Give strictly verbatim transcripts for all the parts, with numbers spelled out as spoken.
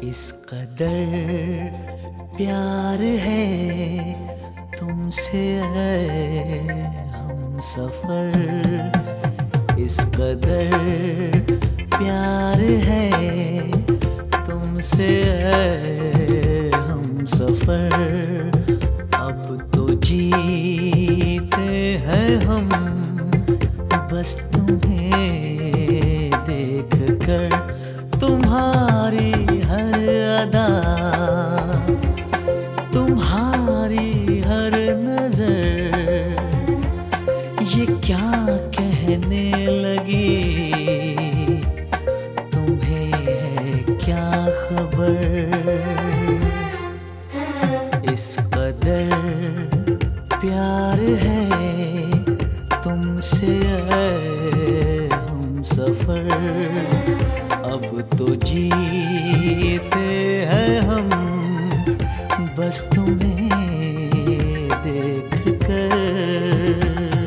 इस कदर प्यार है तुमसे हम सफर। इस कदर प्यार है तुमसे हम सफर। अब तो जीते हैं हम बस तुम्हें देख कर। तुम्हारी हर अदा, तुम्हारी हर नजर, ये क्या कहने लगी, तुम्हें है क्या खबर। इस कदर प्यार है तुमसे हम सफर। अब तो जीते हैं हम बस तुम्हें देख कर।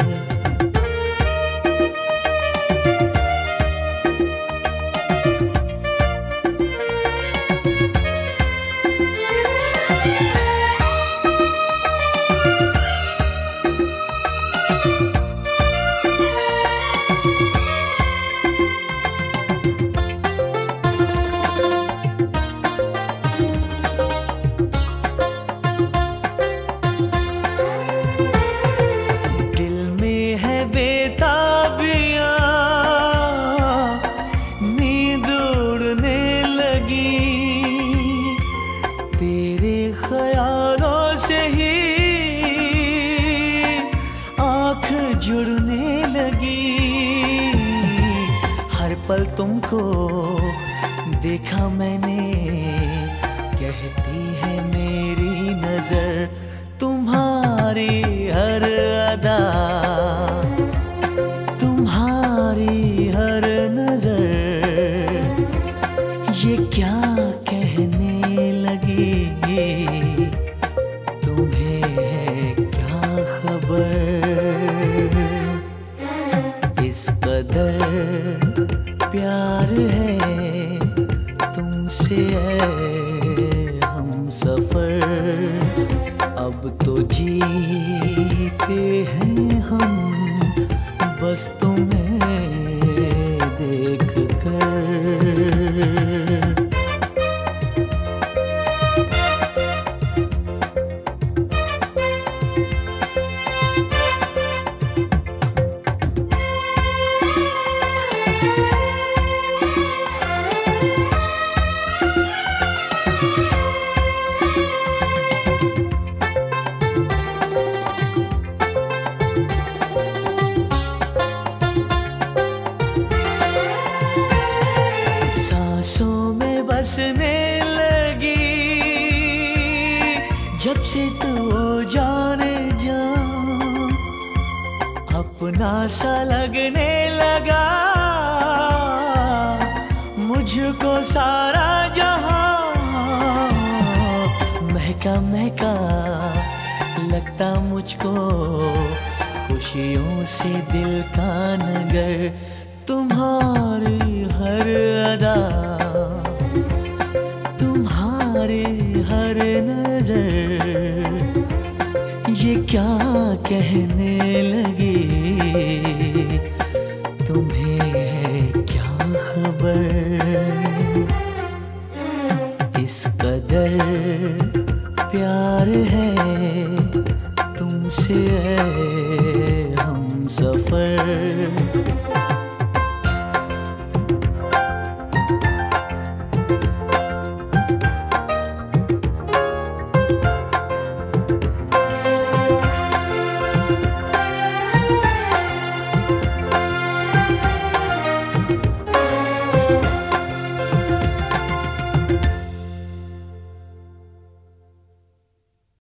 तेरे ख्यालों से ही आँख जुड़ने लगी। हर पल तुमको देखा मैंने, कहती है मेरी नजर। तुम्हारी हर अदा, तुम्हारी हर नजर, ये क्या कहने लगी, तुम्हें है क्या खबर। इस कदर प्यार है तुमसे हम सफर। अब तो जीते हैं हम बस तुम्हें देख कर। बसने लगी जब से तू जाने जा, अपना सा लगने लगा मुझको सारा जहां। महका महका लगता मुझको खुशियों से दिल का नगर। तुम्हारी हर अदा, तुम्हारी हर नजर, ये क्या कहने लगी, तुम्हें है क्या खबर।